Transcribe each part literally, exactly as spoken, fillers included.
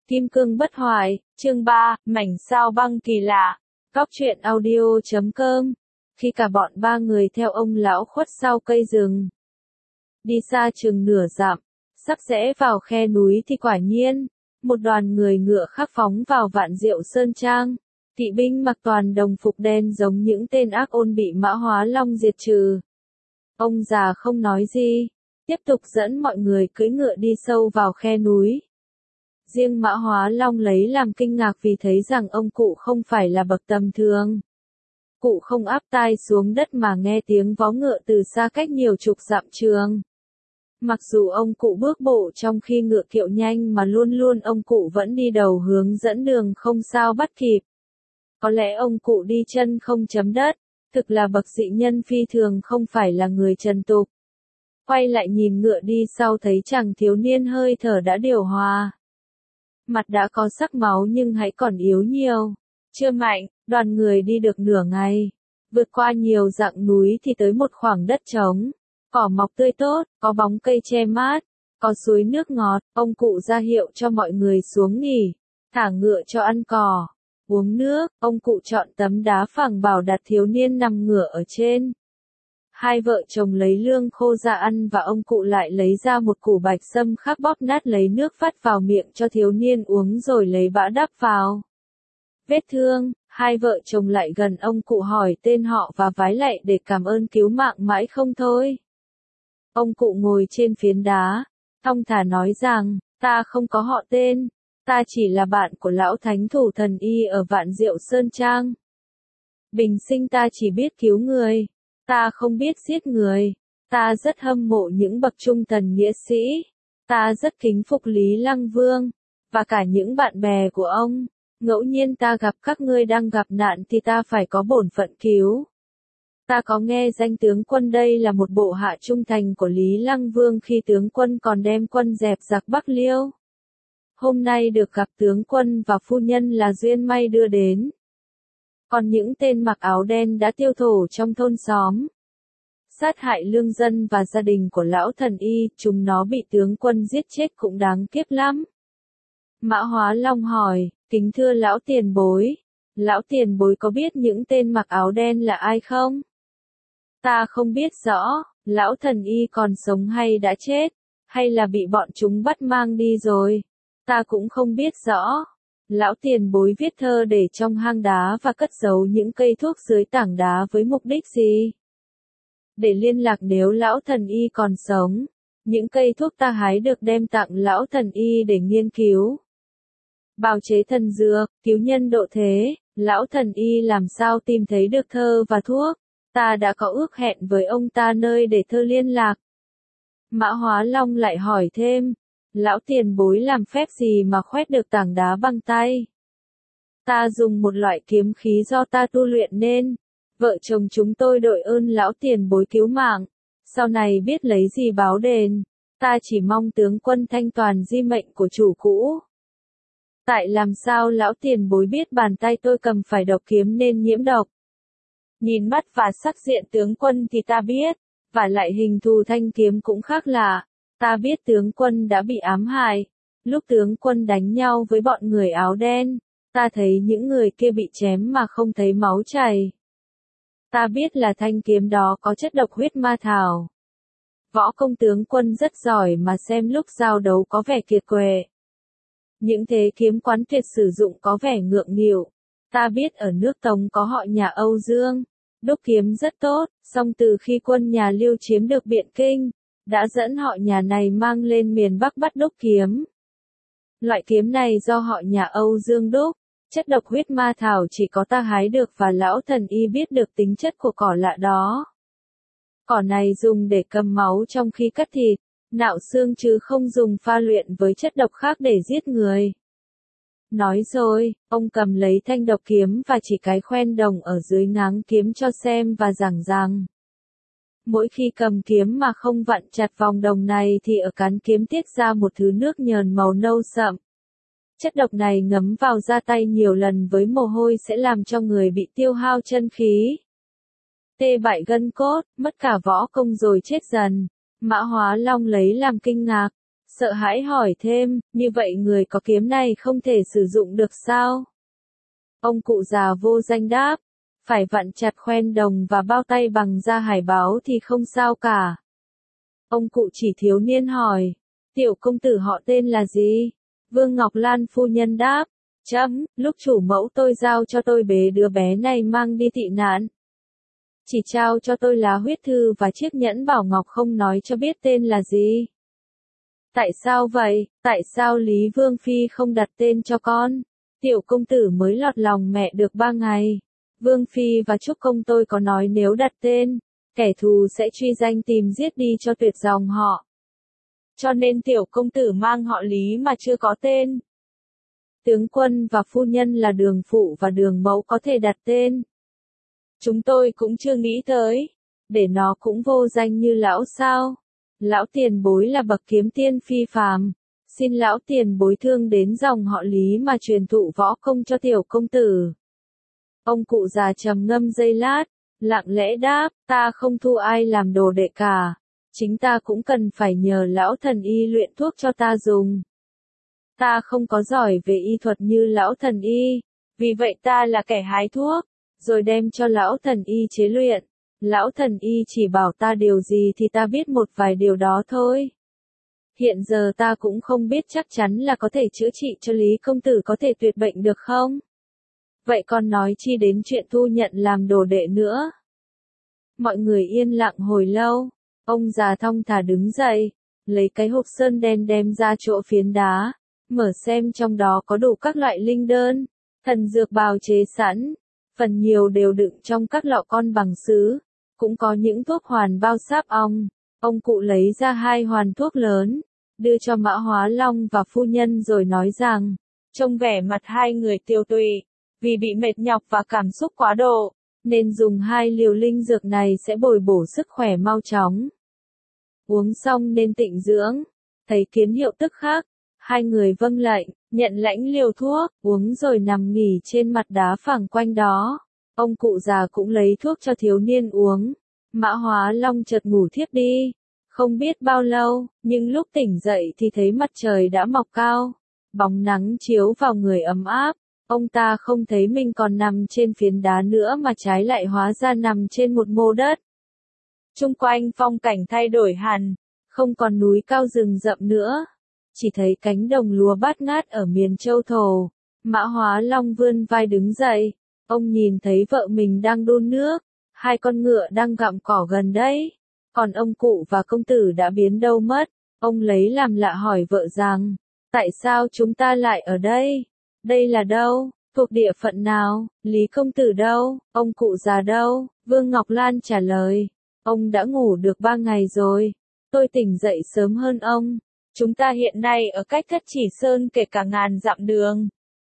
Kim cương bất hoại, chương ba, mảnh sao băng kỳ lạ. Cóc truyện audio chấm com. Khi cả bọn ba người theo ông lão khuất sau cây rừng, đi xa chừng nửa dặm, sắp rẽ vào khe núi thì quả nhiên, một đoàn người ngựa khắc phóng vào Vạn Diệu Sơn Trang. Kỵ binh mặc toàn đồng phục đen giống những tên ác ôn bị Mã Hóa Long diệt trừ. Ông già không nói gì, tiếp tục dẫn mọi người cưỡi ngựa đi sâu vào khe núi. Riêng Mã Hóa Long lấy làm kinh ngạc vì thấy rằng ông cụ không phải là bậc tầm thường. Cụ không áp tai xuống đất mà nghe tiếng vó ngựa từ xa cách nhiều chục dặm trường. Mặc dù ông cụ bước bộ trong khi ngựa kiệu nhanh mà luôn luôn ông cụ vẫn đi đầu hướng dẫn đường không sao bắt kịp. Có lẽ ông cụ đi chân không chấm đất, thực là bậc dị nhân phi thường không phải là người trần tục. Quay lại nhìn ngựa đi sau thấy chàng thiếu niên hơi thở đã điều hòa. Mặt đã có sắc máu nhưng hãy còn yếu nhiều, chưa mạnh. Đoàn người đi được nửa ngày, vượt qua nhiều dặng núi thì tới một khoảng đất trống, cỏ mọc tươi tốt, có bóng cây che mát, có suối nước ngọt. Ông cụ ra hiệu cho mọi người xuống nghỉ, thả ngựa cho ăn cỏ, uống nước. Ông cụ chọn tấm đá phẳng bảo đặt thiếu niên nằm ngửa ở trên. Hai vợ chồng lấy lương khô ra ăn và ông cụ lại lấy ra một củ bạch sâm khắc bóp nát lấy nước vắt vào miệng cho thiếu niên uống rồi lấy bã đắp vào vết thương. Hai vợ chồng lại gần ông cụ hỏi tên họ và vái lạy để cảm ơn cứu mạng mãi không thôi. Ông cụ ngồi trên phiến đá, thong thả nói rằng, ta không có họ tên, ta chỉ là bạn của lão thánh thủ thần y ở Vạn Diệu Sơn Trang. Bình sinh ta chỉ biết cứu người, ta không biết giết người, ta rất hâm mộ những bậc trung thần nghĩa sĩ, ta rất kính phục Lý Lăng Vương, và cả những bạn bè của ông. Ngẫu nhiên ta gặp các ngươi đang gặp nạn thì ta phải có bổn phận cứu. Ta có nghe danh tướng quân đây là một bộ hạ trung thành của Lý Lăng Vương khi tướng quân còn đem quân dẹp giặc Bắc Liêu. Hôm nay được gặp tướng quân và phu nhân là duyên may đưa đến. Còn những tên mặc áo đen đã tiêu thổ trong thôn xóm, sát hại lương dân và gia đình của lão thần y, chúng nó bị tướng quân giết chết cũng đáng kiếp lắm. Mã Hóa Long hỏi, kính thưa lão tiền bối, lão tiền bối có biết những tên mặc áo đen là ai không? Ta không biết rõ, lão thần y còn sống hay đã chết, hay là bị bọn chúng bắt mang đi rồi, ta cũng không biết rõ. Lão tiền bối viết thơ để trong hang đá và cất giấu những cây thuốc dưới tảng đá với mục đích gì? Để liên lạc nếu lão thần y còn sống, những cây thuốc ta hái được đem tặng lão thần y để nghiên cứu. Bào chế thần dược, cứu nhân độ thế, lão thần y làm sao tìm thấy được thơ và thuốc, ta đã có ước hẹn với ông ta nơi để thơ liên lạc. Mã Hóa Long lại hỏi thêm, lão tiền bối làm phép gì mà khoét được tảng đá bằng tay? Ta dùng một loại kiếm khí do ta tu luyện nên, vợ chồng chúng tôi đội ơn lão tiền bối cứu mạng, sau này biết lấy gì báo đền, ta chỉ mong tướng quân thanh toàn di mệnh của chủ cũ. Tại làm sao lão tiền bối biết bàn tay tôi cầm phải độc kiếm nên nhiễm độc? Nhìn mắt và sắc diện tướng quân thì ta biết, và lại hình thù thanh kiếm cũng khác lạ, ta biết tướng quân đã bị ám hại. Lúc tướng quân đánh nhau với bọn người áo đen, ta thấy những người kia bị chém mà không thấy máu chảy. Ta biết là thanh kiếm đó có chất độc huyết ma thảo. Võ công tướng quân rất giỏi mà xem lúc giao đấu có vẻ kiệt quệ. Những thế kiếm quán tuyệt sử dụng có vẻ ngượng nghịu. Ta biết ở nước Tống có họ nhà Âu Dương, đúc kiếm rất tốt, song từ khi quân nhà Liêu chiếm được Biện Kinh, đã dẫn họ nhà này mang lên miền Bắc bắt đúc kiếm. Loại kiếm này do họ nhà Âu Dương đúc, chất độc huyết ma thảo chỉ có ta hái được và lão thần y biết được tính chất của cỏ lạ đó. Cỏ này dùng để cầm máu trong khi cắt thịt, nạo xương chứ không dùng pha luyện với chất độc khác để giết người. Nói rồi, ông cầm lấy thanh độc kiếm và chỉ cái khoen đồng ở dưới ngáng kiếm cho xem và giảng rằng, mỗi khi cầm kiếm mà không vặn chặt vòng đồng này thì ở cán kiếm tiết ra một thứ nước nhờn màu nâu sậm. Chất độc này ngấm vào da tay nhiều lần với mồ hôi sẽ làm cho người bị tiêu hao chân khí, tê bại gân cốt, mất cả võ công rồi chết dần. Mã Hóa Long lấy làm kinh ngạc, sợ hãi hỏi thêm, như vậy người có kiếm này không thể sử dụng được sao? Ông cụ già vô danh đáp, phải vặn chặt khoen đồng và bao tay bằng da hải báo thì không sao cả. Ông cụ chỉ thiếu niên hỏi, tiểu công tử họ tên là gì? Vương Ngọc Lan phu nhân đáp, chấm, lúc chủ mẫu tôi giao cho tôi bế đứa bé này mang đi tị nạn. Chỉ trao cho tôi lá huyết thư và chiếc nhẫn bảo ngọc không nói cho biết tên là gì. Tại sao vậy, tại sao Lý Vương Phi không đặt tên cho con? Tiểu công tử mới lọt lòng mẹ được ba ngày. Vương Phi và Trúc Công tôi có nói nếu đặt tên, kẻ thù sẽ truy danh tìm giết đi cho tuyệt dòng họ. Cho nên tiểu công tử mang họ Lý mà chưa có tên. Tướng quân và phu nhân là đường phụ và đường mẫu có thể đặt tên. Chúng tôi cũng chưa nghĩ tới, để nó cũng vô danh như lão sao. Lão tiền bối là bậc kiếm tiên phi phàm, xin lão tiền bối thương đến dòng họ Lý mà truyền thụ võ công cho tiểu công tử. Ông cụ già trầm ngâm giây lát, lặng lẽ đáp, ta không thu ai làm đồ đệ cả, chính ta cũng cần phải nhờ lão thần y luyện thuốc cho ta dùng. Ta không có giỏi về y thuật như lão thần y, vì vậy ta là kẻ hái thuốc, rồi đem cho lão thần y chế luyện. Lão thần y chỉ bảo ta điều gì thì ta biết một vài điều đó thôi. Hiện giờ ta cũng không biết chắc chắn là có thể chữa trị cho Lý công tử có thể tuyệt bệnh được không? Vậy còn nói chi đến chuyện thu nhận làm đồ đệ nữa? Mọi người yên lặng hồi lâu, ông già thong thả đứng dậy, lấy cái hộp sơn đen đem ra chỗ phiến đá, mở xem trong đó có đủ các loại linh đơn, thần dược bào chế sẵn, phần nhiều đều đựng trong các lọ con bằng sứ, cũng có những thuốc hoàn bao sáp ong. Ông cụ lấy ra hai hoàn thuốc lớn, đưa cho Mã Hóa Long và phu nhân rồi nói rằng, trông vẻ mặt hai người tiêu tụy, vì bị mệt nhọc và cảm xúc quá độ, nên dùng hai liều linh dược này sẽ bồi bổ sức khỏe mau chóng. Uống xong nên tịnh dưỡng, thấy kiến hiệu tức khắc, hai người vâng lệnh, nhận lãnh liều thuốc, uống rồi nằm nghỉ trên mặt đá phẳng quanh đó. Ông cụ già cũng lấy thuốc cho thiếu niên uống. Mã Hóa Long chợt ngủ thiếp đi. Không biết bao lâu, nhưng lúc tỉnh dậy thì thấy mặt trời đã mọc cao. Bóng nắng chiếu vào người ấm áp. Ông ta không thấy mình còn nằm trên phiến đá nữa mà trái lại hóa ra nằm trên một mô đất. Chung quanh phong cảnh thay đổi hẳn, không còn núi cao rừng rậm nữa. Chỉ thấy cánh đồng lúa bát ngát ở miền Châu Thổ. Mã Hóa Long vươn vai đứng dậy. Ông nhìn thấy vợ mình đang đun nước, hai con ngựa đang gặm cỏ gần đấy. Còn ông cụ và công tử đã biến đâu mất. Ông lấy làm lạ hỏi vợ rằng, tại sao chúng ta lại ở đây? Đây là đâu? Thuộc địa phận nào? Lý công tử đâu? Ông cụ già đâu? Vương Ngọc Lan trả lời, ông đã ngủ được ba ngày rồi. Tôi tỉnh dậy sớm hơn ông. Chúng ta hiện nay ở cách Thất Chỉ Sơn kể cả ngàn dặm đường.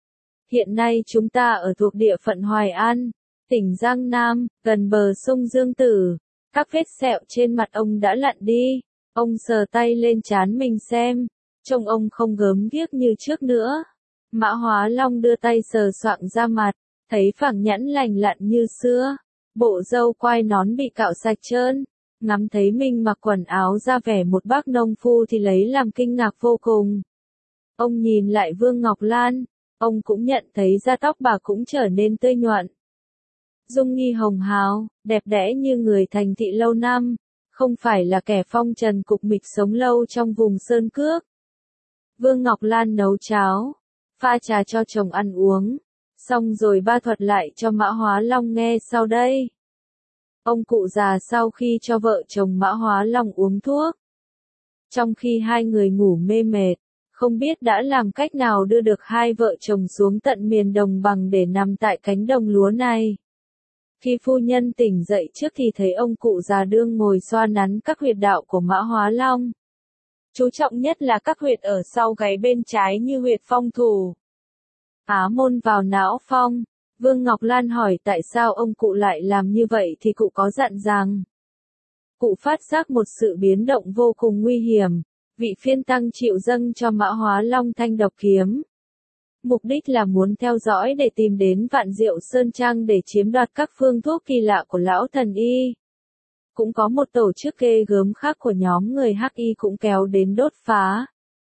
Hiện nay chúng ta ở thuộc địa phận Hoài An, tỉnh Giang Nam, gần bờ sông Dương Tử. Các vết sẹo trên mặt ông đã lặn đi. Ông sờ tay lên trán mình xem, trông ông không gớm ghiếc như trước nữa. Mã Hóa Long đưa tay sờ soạng ra mặt, thấy phẳng nhẵn lành lặn như xưa. Bộ râu quai nón bị cạo sạch trơn. Ngắm thấy mình mặc quần áo ra vẻ một bác nông phu thì lấy làm kinh ngạc vô cùng. Ông nhìn lại Vương Ngọc Lan, ông cũng nhận thấy da tóc bà cũng trở nên tươi nhuận. Dung nghi hồng hào, đẹp đẽ như người thành thị lâu năm, không phải là kẻ phong trần cục mịch sống lâu trong vùng sơn cước. Vương Ngọc Lan nấu cháo, pha trà cho chồng ăn uống, xong rồi ba thuật lại cho Mã Hóa Long nghe sau đây. Ông cụ già sau khi cho vợ chồng Mã Hóa Long uống thuốc, trong khi hai người ngủ mê mệt, không biết đã làm cách nào đưa được hai vợ chồng xuống tận miền đồng bằng để nằm tại cánh đồng lúa này. Khi phu nhân tỉnh dậy trước thì thấy ông cụ già đương ngồi xoa nắn các huyệt đạo của Mã Hóa Long. Chú trọng nhất là các huyệt ở sau gáy bên trái như huyệt phong thủ. Á môn vào não phong. Vương Ngọc Lan hỏi tại sao ông cụ lại làm như vậy thì cụ có dặn rằng. Cụ phát giác một sự biến động vô cùng nguy hiểm. Vị phiên tăng chịu dâng cho Mã Hóa Long thanh độc kiếm. Mục đích là muốn theo dõi để tìm đến Vạn Diệu Sơn Trang để chiếm đoạt các phương thuốc kỳ lạ của lão thần y. Cũng có một tổ chức ghê gớm khác của nhóm người Hắc Y cũng kéo đến đốt phá.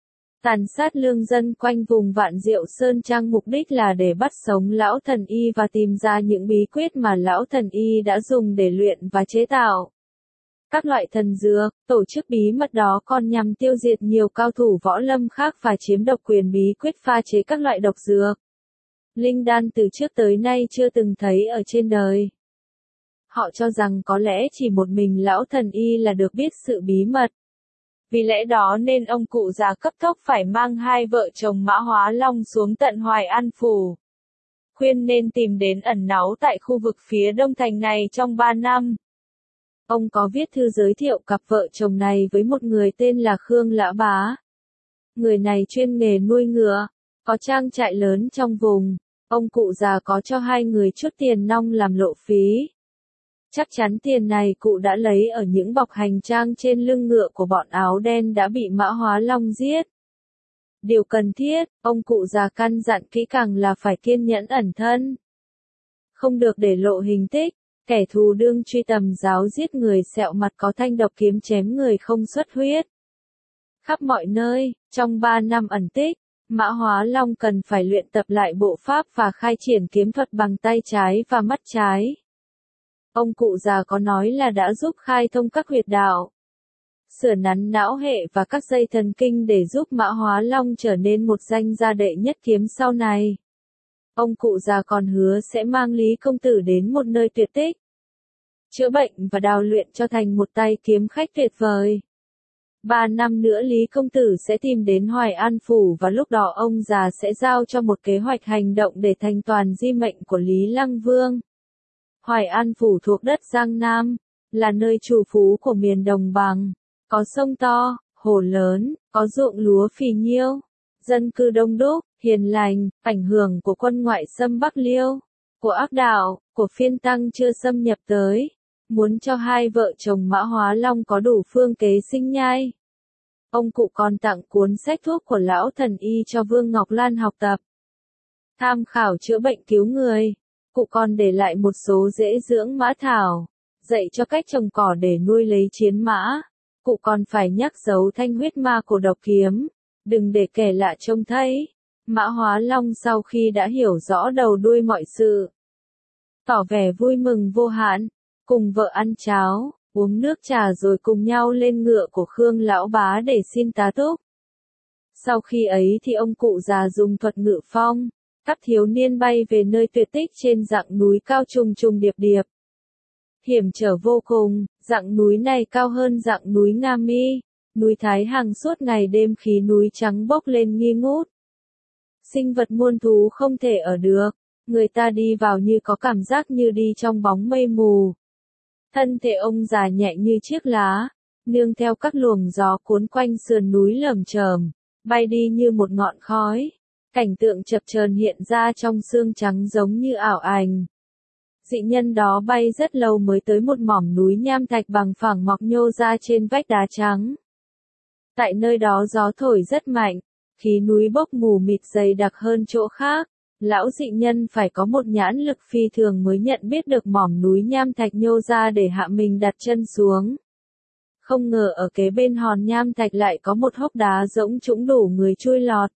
tàn sát lương dân quanh vùng Vạn Diệu Sơn Trang, mục đích là để bắt sống lão thần y và tìm ra những bí quyết mà lão thần y đã dùng để luyện và chế tạo các loại thần dược. Tổ chức bí mật đó còn nhằm tiêu diệt nhiều cao thủ võ lâm khác và chiếm độc quyền bí quyết pha chế các loại độc dược, linh đan từ trước tới nay chưa từng thấy ở trên đời. Họ cho rằng có lẽ chỉ một mình lão thần y là được biết sự bí mật. Vì lẽ đó nên ông cụ già cấp tốc phải mang hai vợ chồng Mã Hóa Long xuống tận Hoài An Phủ, khuyên nên tìm đến ẩn náu tại khu vực phía đông thành này trong ba năm. Ông có viết thư giới thiệu cặp vợ chồng này với một người tên là Khương Lã Bá. Người này chuyên nghề nuôi ngựa, có trang trại lớn trong vùng. Ông cụ già có cho hai người chút tiền nong làm lộ phí. Chắc chắn tiền này cụ đã lấy ở những bọc hành trang trên lưng ngựa của bọn áo đen đã bị Mã Hóa Long giết. Điều cần thiết, ông cụ già căn dặn kỹ càng là phải kiên nhẫn ẩn thân, không được để lộ hình tích. Kẻ thù đương truy tầm giáo giết người sẹo mặt có thanh độc kiếm chém người không xuất huyết. Khắp mọi nơi, trong ba năm ẩn tích, Mã Hóa Long cần phải luyện tập lại bộ pháp và khai triển kiếm thuật bằng tay trái và mắt trái. Ông cụ già có nói là đã giúp khai thông các huyệt đạo, sửa nắn não hệ và các dây thần kinh để giúp Mã Hóa Long trở nên một danh gia đệ nhất kiếm sau này. Ông cụ già còn hứa sẽ mang Lý Công Tử đến một nơi tuyệt tích, chữa bệnh và đào luyện cho thành một tay kiếm khách tuyệt vời. Ba năm nữa Lý Công Tử sẽ tìm đến Hoài An Phủ và lúc đó ông già sẽ giao cho một kế hoạch hành động để thành toàn di mệnh của Lý Lăng Vương. Hoài An Phủ thuộc đất Giang Nam, là nơi trù phú của miền đồng bằng, có sông to, hồ lớn, có ruộng lúa phì nhiêu, dân cư đông đúc, hiền lành. Ảnh hưởng của quân ngoại xâm Bắc Liêu, của ác đạo, của phiên tăng chưa xâm nhập tới, muốn cho hai vợ chồng Mã Hóa Long có đủ phương kế sinh nhai. Ông cụ còn tặng cuốn sách thuốc của lão thần y cho Vương Ngọc Lan học tập, tham khảo chữa bệnh cứu người. Cụ còn để lại một số rễ dưỡng mã thảo, dạy cho cách trồng cỏ để nuôi lấy chiến mã. Cụ còn phải nhắc dấu thanh huyết ma của độc kiếm, đừng để kẻ lạ trông thấy. Mã Hóa Long sau khi đã hiểu rõ đầu đuôi mọi sự, tỏ vẻ vui mừng vô hạn, cùng vợ ăn cháo, uống nước trà rồi cùng nhau lên ngựa của Khương Lão Bá để xin tá túc. Sau khi ấy thì ông cụ già dùng thuật ngự phong, các thiếu niên bay về nơi tuyệt tích trên dặng núi cao trùng trùng điệp điệp. Hiểm trở vô cùng, dặng núi này cao hơn dặng núi Nga Mi, núi Thái Hằng, suốt ngày đêm khí núi trắng bốc lên nghi ngút. Sinh vật muôn thú không thể ở được, người ta đi vào như có cảm giác như đi trong bóng mây mù. Thân thể ông già nhẹ như chiếc lá, nương theo các luồng gió cuốn quanh sườn núi lởm chởm, bay đi như một ngọn khói. Cảnh tượng chập chờn hiện ra trong sương trắng giống như ảo ảnh. Dị nhân đó bay rất lâu mới tới một mỏm núi nham thạch bằng phẳng mọc nhô ra trên vách đá trắng. Tại nơi đó gió thổi rất mạnh, khí núi bốc mù mịt dày đặc hơn chỗ khác. Lão dị nhân phải có một nhãn lực phi thường mới nhận biết được mỏm núi nham thạch nhô ra để hạ mình đặt chân xuống. Không ngờ ở kế bên hòn nham thạch lại có một hốc đá rỗng trũng đủ người chui lọt,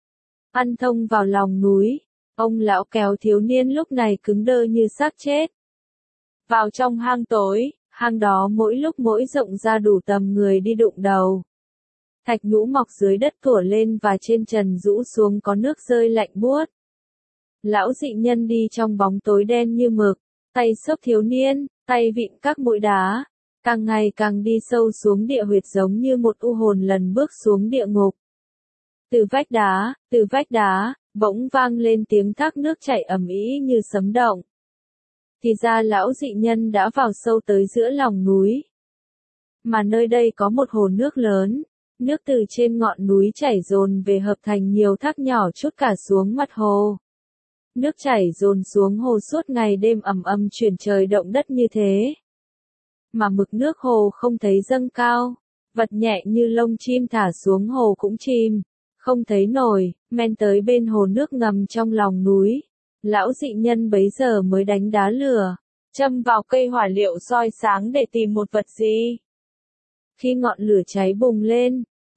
ăn thông vào lòng núi. Ông lão kéo thiếu niên lúc này cứng đơ như xác chết vào trong hang tối. Hang đó mỗi lúc mỗi rộng ra đủ tầm người đi đụng đầu. Thạch nhũ mọc dưới đất thủa lên và trên trần rũ xuống có nước rơi lạnh buốt. Lão dị nhân đi trong bóng tối đen như mực, tay xốc thiếu niên, tay vịn các mũi đá, càng ngày càng đi sâu xuống địa huyệt giống như một u hồn lần bước xuống địa ngục. Từ vách đá, từ vách đá, bỗng vang lên tiếng thác nước chảy ầm ĩ như sấm động. Thì ra lão dị nhân đã vào sâu tới giữa lòng núi. Mà nơi đây có một hồ nước lớn, nước từ trên ngọn núi chảy dồn về hợp thành nhiều thác nhỏ trút cả xuống mặt hồ. Nước chảy dồn xuống hồ suốt ngày đêm ầm ầm chuyển trời động đất như thế. Mà mực nước hồ không thấy dâng cao, vật nhẹ như lông chim thả xuống hồ cũng chìm, không thấy nổi. Men tới bên hồ nước ngầm trong lòng núi, lão dị nhân bấy giờ mới đánh đá lửa, châm vào cây hỏa liệu soi sáng để tìm một vật gì. Khi ngọn lửa cháy bùng lên,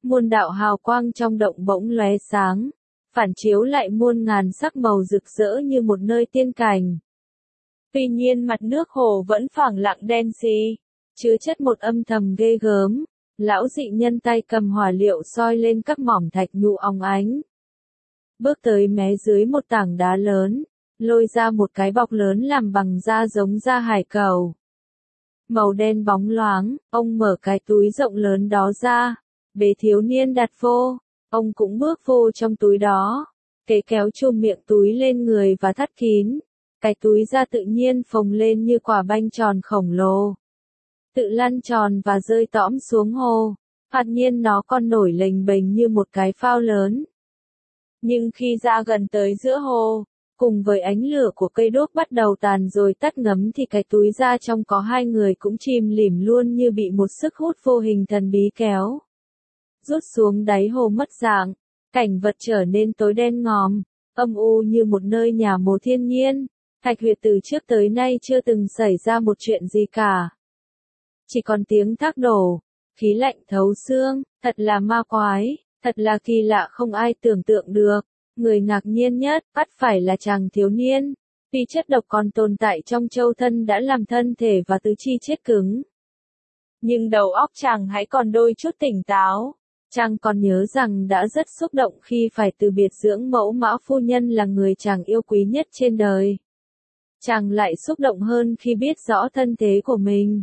Muôn đạo hào quang trong động bỗng lóe sáng, phản chiếu lại muôn ngàn sắc màu rực rỡ như một nơi tiên cảnh. Tuy nhiên mặt nước hồ vẫn phẳng lặng đen xì, chứa chất một âm thầm ghê gớm. Lão dị nhân tay cầm hỏa liệu soi lên các mỏm thạch nhũ óng ánh. Bước tới mé dưới một tảng đá lớn, lôi ra một cái bọc lớn làm bằng da giống da hải cẩu. Màu đen bóng loáng, ông mở cái túi rộng lớn đó ra, bế thiếu niên đặt vô, ông cũng bước vô trong túi đó, kế kéo chùm miệng túi lên người và thắt kín. Cái túi da tự nhiên phồng lên như quả banh tròn khổng lồ, tự lăn tròn và rơi tõm xuống hồ. Thoạt nhiên nó còn nổi lềnh bềnh như một cái phao lớn. Nhưng khi ra gần tới giữa hồ, cùng với ánh lửa của cây đuốc bắt đầu tàn rồi tắt ngấm thì cái túi da trong có hai người cũng chìm lìm luôn như bị một sức hút vô hình thần bí kéo. Rút xuống đáy hồ mất dạng, cảnh vật trở nên tối đen ngòm, âm u như một nơi nhà mồ thiên nhiên. Thạch huyệt từ trước tới nay chưa từng xảy ra một chuyện gì cả. Chỉ còn tiếng thác đổ, khí lạnh thấu xương, thật là ma quái, thật là kỳ lạ không ai tưởng tượng được. Người ngạc nhiên nhất, ắt phải là chàng thiếu niên. Vì chất độc còn tồn tại trong châu thân đã làm thân thể và tứ chi chết cứng. Nhưng đầu óc chàng hãy còn đôi chút tỉnh táo. Chàng còn nhớ rằng đã rất xúc động khi phải từ biệt dưỡng mẫu Mã phu nhân là người chàng yêu quý nhất trên đời. Chàng lại xúc động hơn khi biết rõ thân thế của mình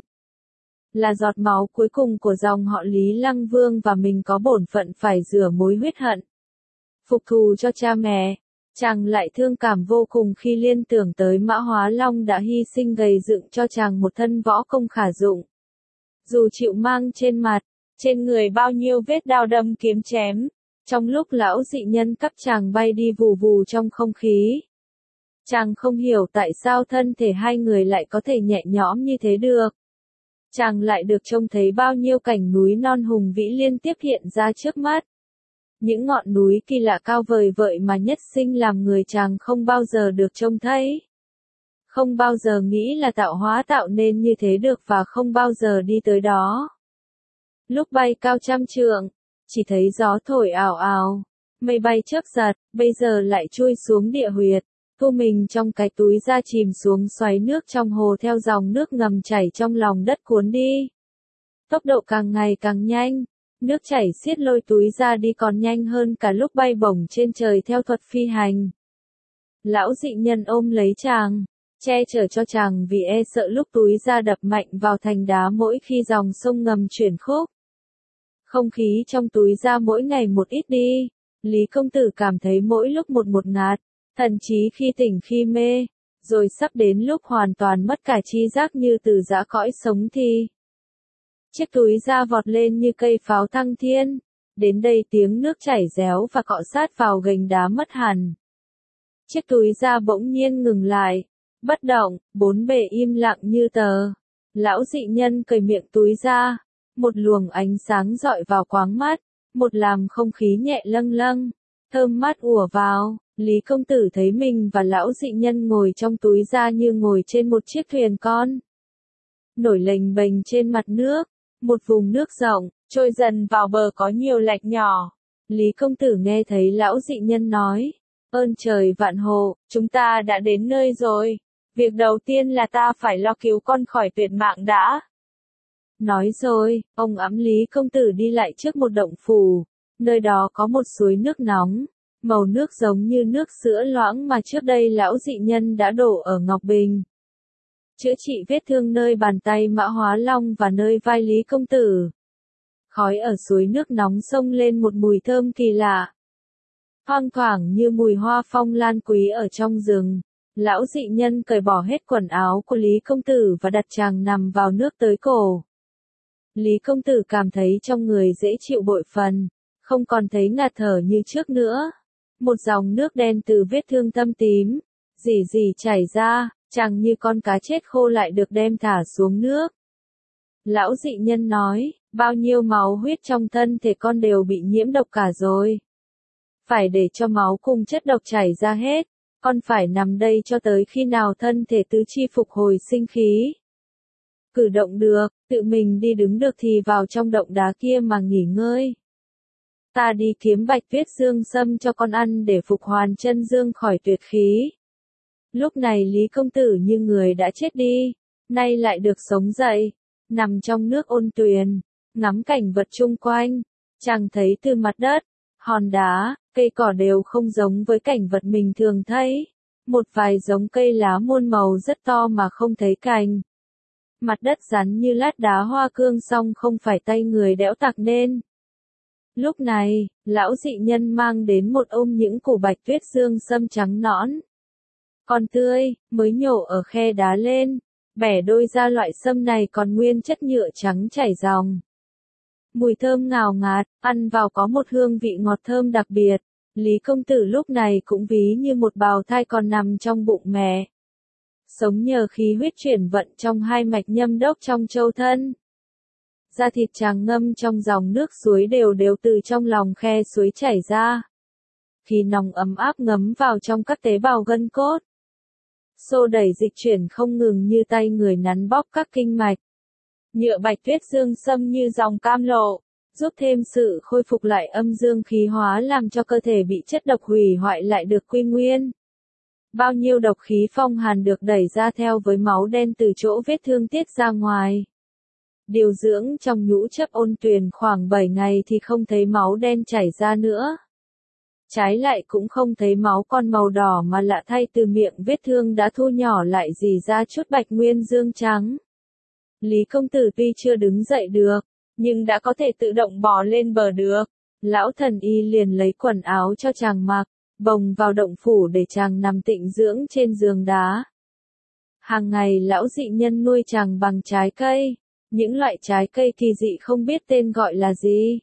là giọt máu cuối cùng của dòng họ Lý Lăng Vương và mình có bổn phận phải rửa mối huyết hận, phục thù cho cha mẹ. Chàng lại thương cảm vô cùng khi liên tưởng tới Mã Hóa Long đã hy sinh gầy dựng cho chàng một thân võ công khả dụng. Dù chịu mang trên mặt, trên người bao nhiêu vết đao đâm kiếm chém, trong lúc lão dị nhân các chàng bay đi vù vù trong không khí. Chàng không hiểu tại sao thân thể hai người lại có thể nhẹ nhõm như thế được. Chàng lại được trông thấy bao nhiêu cảnh núi non hùng vĩ liên tiếp hiện ra trước mắt. Những ngọn núi kỳ lạ cao vời vợi mà nhất sinh làm người chàng không bao giờ được trông thấy. Không bao giờ nghĩ là tạo hóa tạo nên như thế được và không bao giờ đi tới đó. Lúc bay cao trăm trượng, chỉ thấy gió thổi ào ào, mây bay chớp giật, bây giờ lại chui xuống địa huyệt. Thu mình trong cái túi da chìm xuống xoáy nước trong hồ theo dòng nước ngầm chảy trong lòng đất cuốn đi. Tốc độ càng ngày càng nhanh, nước chảy xiết lôi túi da đi còn nhanh hơn cả lúc bay bổng trên trời theo thuật phi hành. Lão dị nhân ôm lấy chàng, che chở cho chàng vì e sợ lúc túi da đập mạnh vào thành đá mỗi khi dòng sông ngầm chuyển khúc. Không khí trong túi da mỗi ngày một ít đi, Lý công tử cảm thấy mỗi lúc một một ngạt. Thần trí khi tỉnh khi mê, rồi sắp đến lúc hoàn toàn mất cả tri giác như từ giã cõi sống thì. Chiếc túi da vọt lên như cây pháo thăng thiên, đến đây tiếng nước chảy réo và cọ sát vào gành đá mất hẳn. Chiếc túi da bỗng nhiên ngừng lại, bất động, bốn bề im lặng như tờ. Lão dị nhân cởi miệng túi ra, một luồng ánh sáng rọi vào quáng mắt, một làm không khí nhẹ lâng lâng, thơm mát ùa vào. Lý công tử thấy mình và lão dị nhân ngồi trong túi da như ngồi trên một chiếc thuyền con. Nổi lềnh bềnh trên mặt nước, một vùng nước rộng, trôi dần vào bờ có nhiều lạch nhỏ. Lý công tử nghe thấy lão dị nhân nói, ơn trời vạn hộ, chúng ta đã đến nơi rồi. Việc đầu tiên là ta phải lo cứu con khỏi tuyệt mạng đã. Nói rồi, ông ẵm Lý công tử đi lại trước một động phủ, nơi đó có một suối nước nóng. Màu nước giống như nước sữa loãng mà trước đây lão dị nhân đã đổ ở Ngọc Bình. Chữa trị vết thương nơi bàn tay Mã Hóa Long và nơi vai Lý công tử. Khói ở suối nước nóng xông lên một mùi thơm kỳ lạ. Thoang thoảng như mùi hoa phong lan quý ở trong rừng. Lão dị nhân cởi bỏ hết quần áo của Lý công tử và đặt chàng nằm vào nước tới cổ. Lý công tử cảm thấy trong người dễ chịu bội phần, không còn thấy ngạt thở như trước nữa. Một dòng nước đen từ vết thương thâm tím, rỉ rỉ chảy ra, chàng như con cá chết khô lại được đem thả xuống nước. Lão dị nhân nói, bao nhiêu máu huyết trong thân thể con đều bị nhiễm độc cả rồi. Phải để cho máu cùng chất độc chảy ra hết, con phải nằm đây cho tới khi nào thân thể tứ chi phục hồi sinh khí. Cử động được, tự mình đi đứng được thì vào trong động đá kia mà nghỉ ngơi. Ta đi kiếm bạch tuyết dương sâm cho con ăn để phục hoàn chân dương khỏi tuyệt khí. Lúc này Lý công tử như người đã chết đi, nay lại được sống dậy, nằm trong nước ôn tuyền, ngắm cảnh vật chung quanh, chàng thấy từ mặt đất, hòn đá, cây cỏ đều không giống với cảnh vật mình thường thấy. Một vài giống cây lá muôn màu rất to mà không thấy cành. Mặt đất rắn như lát đá hoa cương song không phải tay người đẽo tạc nên. Lúc này, lão dị nhân mang đến một ôm những củ bạch tuyết dương sâm trắng nõn. Còn tươi, mới nhổ ở khe đá lên, bẻ đôi ra loại sâm này còn nguyên chất nhựa trắng chảy ròng. Mùi thơm ngào ngạt, ăn vào có một hương vị ngọt thơm đặc biệt. Lý công tử lúc này cũng ví như một bào thai còn nằm trong bụng mẹ. Sống nhờ khí huyết chuyển vận trong hai mạch nhâm đốc trong châu thân. Da thịt chàng ngâm trong dòng nước suối đều đều từ trong lòng khe suối chảy ra. Khí nóng ấm áp ngấm vào trong các tế bào gân cốt. Xô đẩy dịch chuyển không ngừng như tay người nắn bóp các kinh mạch. Nhựa bạch tuyết dương sâm như dòng cam lộ, giúp thêm sự khôi phục lại âm dương khí hóa làm cho cơ thể bị chất độc hủy hoại lại được quy nguyên. Bao nhiêu độc khí phong hàn được đẩy ra theo với máu đen từ chỗ vết thương tiết ra ngoài. Điều dưỡng trong nhũ chấp ôn tuyền khoảng bảy ngày thì không thấy máu đen chảy ra nữa. Trái lại cũng không thấy máu con màu đỏ mà lạ thay từ miệng vết thương đã thu nhỏ lại rỉ ra chút bạch nguyên dương trắng. Lý công tử tuy chưa đứng dậy được, nhưng đã có thể tự động bò lên bờ được. Lão thần y liền lấy quần áo cho chàng mặc, bồng vào động phủ để chàng nằm tịnh dưỡng trên giường đá. Hàng ngày lão dị nhân nuôi chàng bằng trái cây, những loại trái cây kỳ dị không biết tên gọi là gì.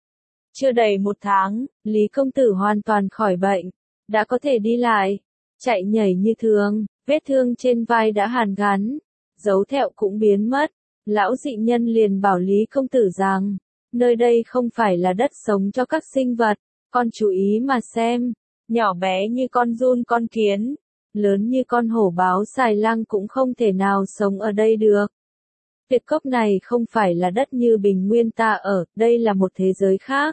Chưa đầy một tháng, Lý công tử hoàn toàn khỏi bệnh, đã có thể đi lại, chạy nhảy như thường, vết thương trên vai đã hàn gắn, dấu thẹo cũng biến mất. Lão dị nhân liền bảo Lý công tử rằng, nơi đây không phải là đất sống cho các sinh vật, con chú ý mà xem, nhỏ bé như con giun con kiến, lớn như con hổ báo xài lang cũng không thể nào sống ở đây được. Tuyệt cốc này không phải là đất như bình nguyên ta ở, đây là một thế giới khác.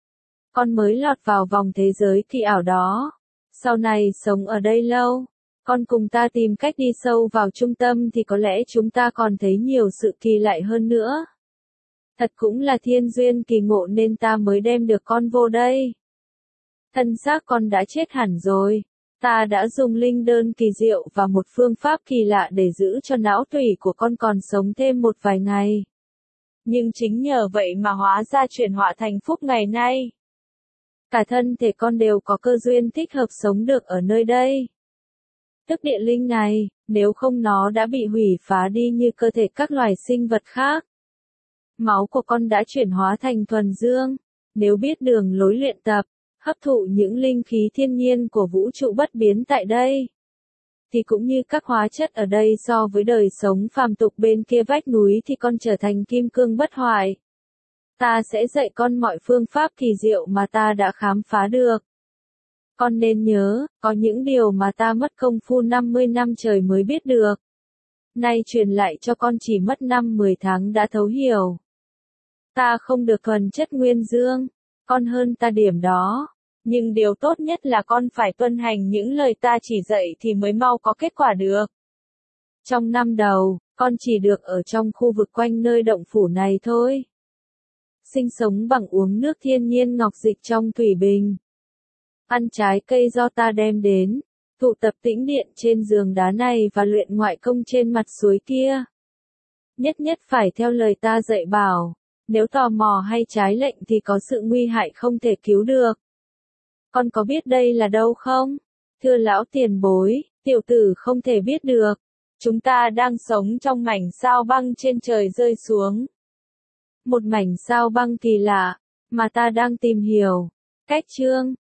Con mới lọt vào vòng thế giới kỳ ảo đó, sau này sống ở đây lâu. Con cùng ta tìm cách đi sâu vào trung tâm thì có lẽ chúng ta còn thấy nhiều sự kỳ lạ hơn nữa. Thật cũng là thiên duyên kỳ ngộ nên ta mới đem được con vô đây. Thân xác con đã chết hẳn rồi. Ta đã dùng linh đơn kỳ diệu và một phương pháp kỳ lạ để giữ cho não tủy của con còn sống thêm một vài ngày. Nhưng chính nhờ vậy mà hóa ra chuyển họa thành phúc ngày nay. Cả thân thể con đều có cơ duyên thích hợp sống được ở nơi đây. Tức địa linh này, nếu không nó đã bị hủy phá đi như cơ thể các loài sinh vật khác. Máu của con đã chuyển hóa thành thuần dương, nếu biết đường lối luyện tập, hấp thụ những linh khí thiên nhiên của vũ trụ bất biến tại đây, thì cũng như các hóa chất ở đây so với đời sống phàm tục bên kia vách núi thì con trở thành kim cương bất hoại. Ta sẽ dạy con mọi phương pháp kỳ diệu mà ta đã khám phá được. Con nên nhớ, có những điều mà ta mất công phu năm mươi năm trời mới biết được. Nay truyền lại cho con chỉ mất năm mười tháng đã thấu hiểu. Ta không được thuần chất nguyên dương, con hơn ta điểm đó. Nhưng điều tốt nhất là con phải tuân hành những lời ta chỉ dạy thì mới mau có kết quả được. Trong năm đầu, con chỉ được ở trong khu vực quanh nơi động phủ này thôi. Sinh sống bằng uống nước thiên nhiên ngọc dịch trong thủy bình. Ăn trái cây do ta đem đến, tụ tập tĩnh điện trên giường đá này và luyện ngoại công trên mặt suối kia. Nhất nhất phải theo lời ta dạy bảo, nếu tò mò hay trái lệnh thì có sự nguy hại không thể cứu được. Con có biết đây là đâu không? Thưa lão tiền bối, tiểu tử không thể biết được. Chúng ta đang sống trong mảnh sao băng trên trời rơi xuống. Một mảnh sao băng kỳ lạ, mà ta đang tìm hiểu. Cách chương